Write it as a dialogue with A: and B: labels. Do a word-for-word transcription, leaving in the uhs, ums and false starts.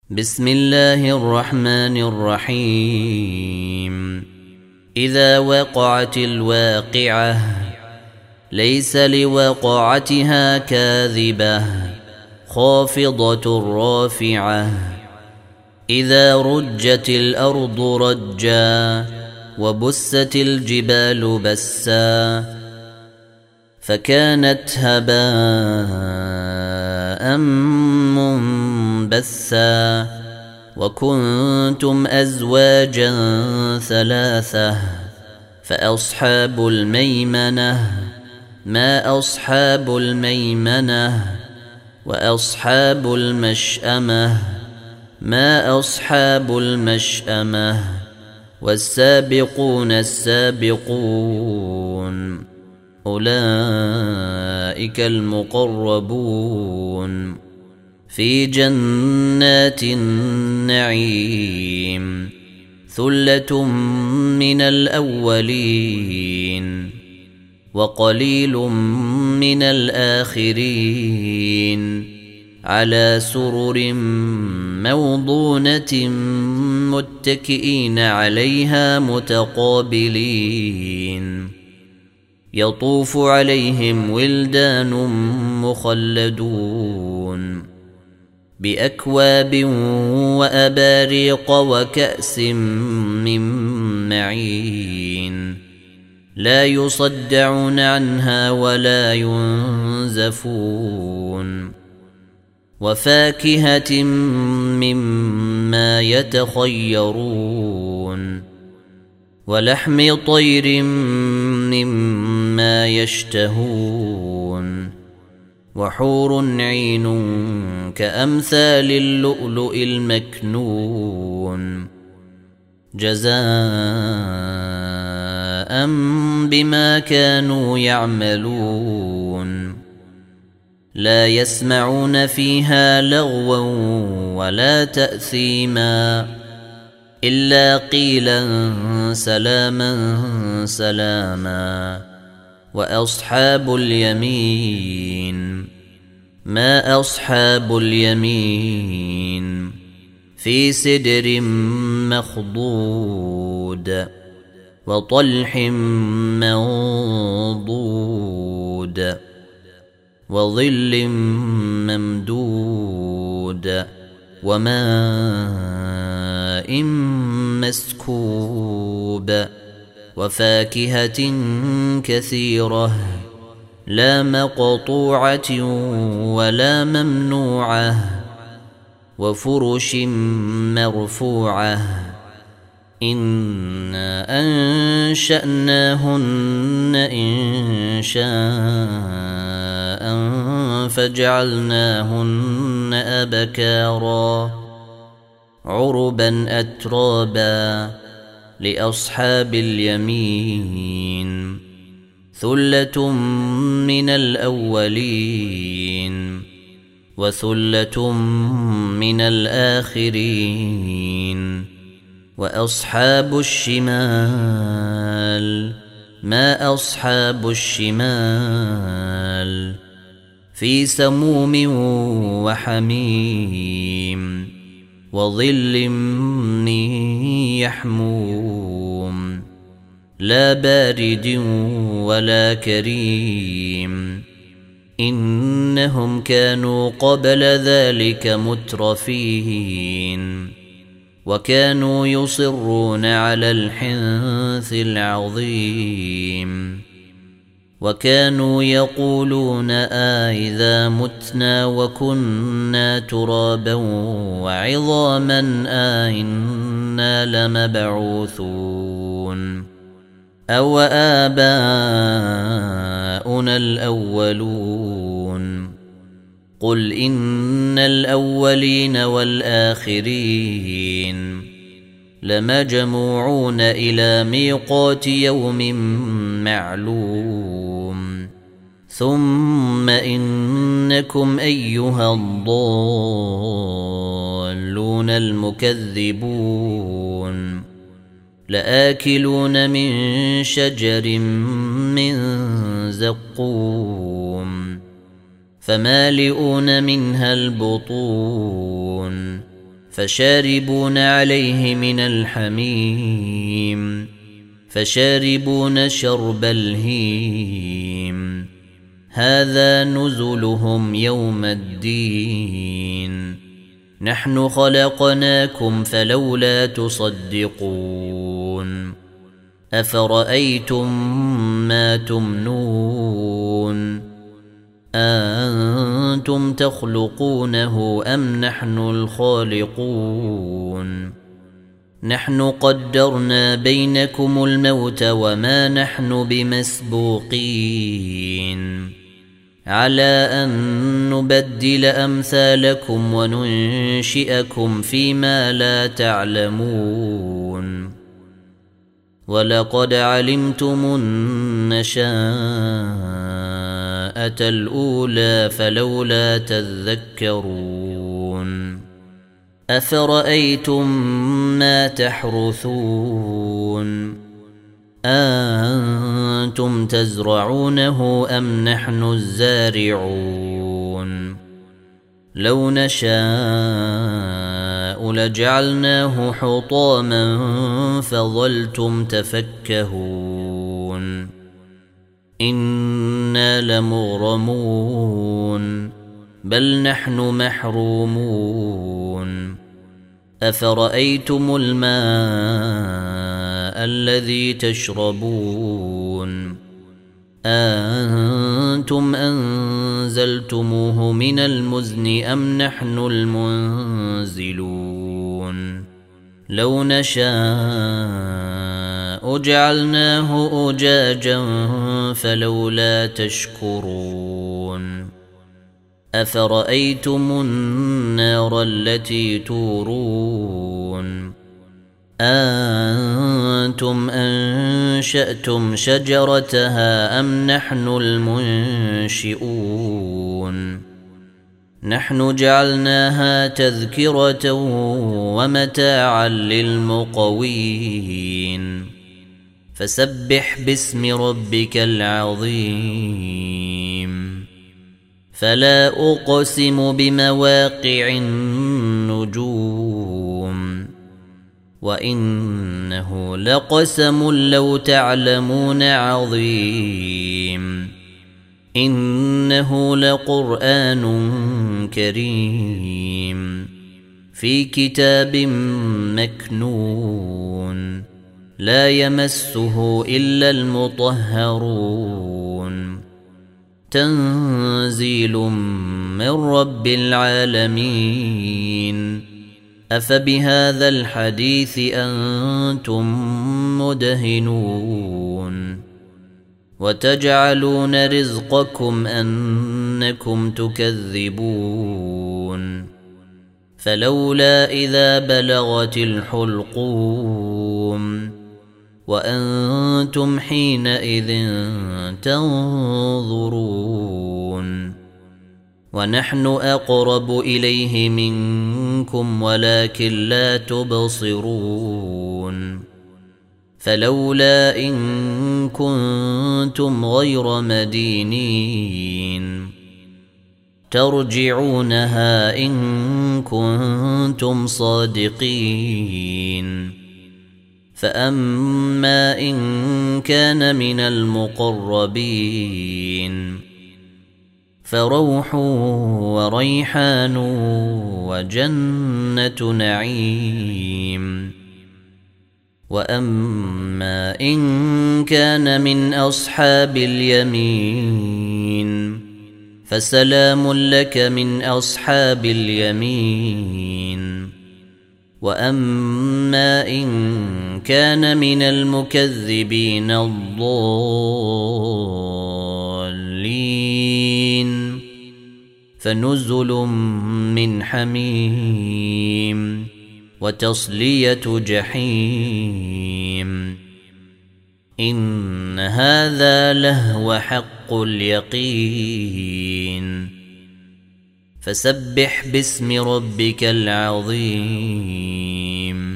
A: بسم الله الرحمن الرحيم إذا وقعت الواقعة ليس لوقعتها كاذبة خافضة رافعة إذا رجت الأرض رجا وبست الجبال بسا فكانت هباء منبثا وكنتم أزواجا ثلاثة فأصحاب الميمنة ما أصحاب الميمنة وأصحاب المشأمة ما أصحاب المشأمة والسابقون السابقون أولئك المقربون في جنات النعيم ثلة من الأولين وقليل من الآخرين على سرر موضونة متكئين عليها متقابلين يطوف عليهم ولدان مخلدون بأكواب وأباريق وكأس من معين لا يصدعون عنها ولا ينزفون وفاكهة مما يتخيرون ولحم طير مما يشتهون وحور عين كأمثال اللؤلؤ المكنون جزاء بما كانوا يعملون لا يسمعون فيها لغوا ولا تأثيما إلا قيلا سلاما سلاما وأصحاب اليمين ما أصحاب اليمين في سدر مخضود وطلح منضود وظل ممدود وماء مسكوب وفاكهة كثيرة لا مقطوعة ولا ممنوعة وفرش مرفوعة إنا أنشأناهن إن شاء فجعلناهن أبكارا عربا أترابا لأصحاب اليمين ثلة من الأولين وثلة من الآخرين وأصحاب الشمال ما أصحاب الشمال في سموم وحميم وظل من يحموم لا بارد ولا كريم إنهم كانوا قبل ذلك مترفين وكانوا يصرون على الحنث العظيم وكانوا يقولون آئذا متنا وكنا ترابا وعظاما آئنا لمبعوثون أو آباؤنا الأولون قل إن الأولين والآخرين لمجموعون إلى ميقات يوم معلوم ثم إنكم أيها الضالون المكذبون لآكلون من شجر من زقوم فمالئون منها البطون فشاربون عليه من الحميم فشاربون شرب الهيم هذا نزلهم يوم الدين نحن خلقناكم فلولا تصدقون أفرأيتم ما تمنون أأنتم تخلقونه أم نحن الخالقون نحن قدرنا بينكم الموت وما نحن بمسبوقين على أن نبدل أمثالكم وننشئكم فيما لا تعلمون ولقد علمتم النشاءة الأولى فلولا تذكرون أفرأيتم ما تحرثون أأنتم تزرعونه أم نحن الزارعون لو نشاء لجعلناه حطاما فظلتم تفكهون إنا لمغرمون بل نحن محرومون أفرأيتم الماء الذي تشربون أأنتم أنزلتموه من المزن أم نحن المنزلون لو نشاء جعلناه أجاجا فلولا تشكرون أفرأيتم النار التي تورون أأنتم أنشأتم شجرتها أم نحن المنشئون نحن جعلناها تذكرة ومتاعا للمقوين فسبح باسم ربك العظيم فلا أقسم بمواقع النجوم وإنه لقسم لو تعلمون عظيم إنه لقرآن كريم في كتاب مكنون لا يمسه إلا المطهرون تنزيل من رب العالمين أفبهذا الحديث أنتم مدهنون وتجعلون رزقكم أنكم تكذبون فلولا إذا بلغت الحلقوم وأنتم حينئذ تنظرون ونحن أقرب إليه منكم ولكن لا تبصرون فلولا إن كنتم غير مدينين ترجعونها إن كنتم صادقين فأما إن كان من المقربين فروح وريحان وجنة نعيم وأما إن كان من أصحاب اليمين فسلام لك من أصحاب اليمين وأما إن كان من المكذبين الضالين فنزل من حميم وتصلية جحيم إن هذا لهو حق اليقين فسبح باسم ربك العظيم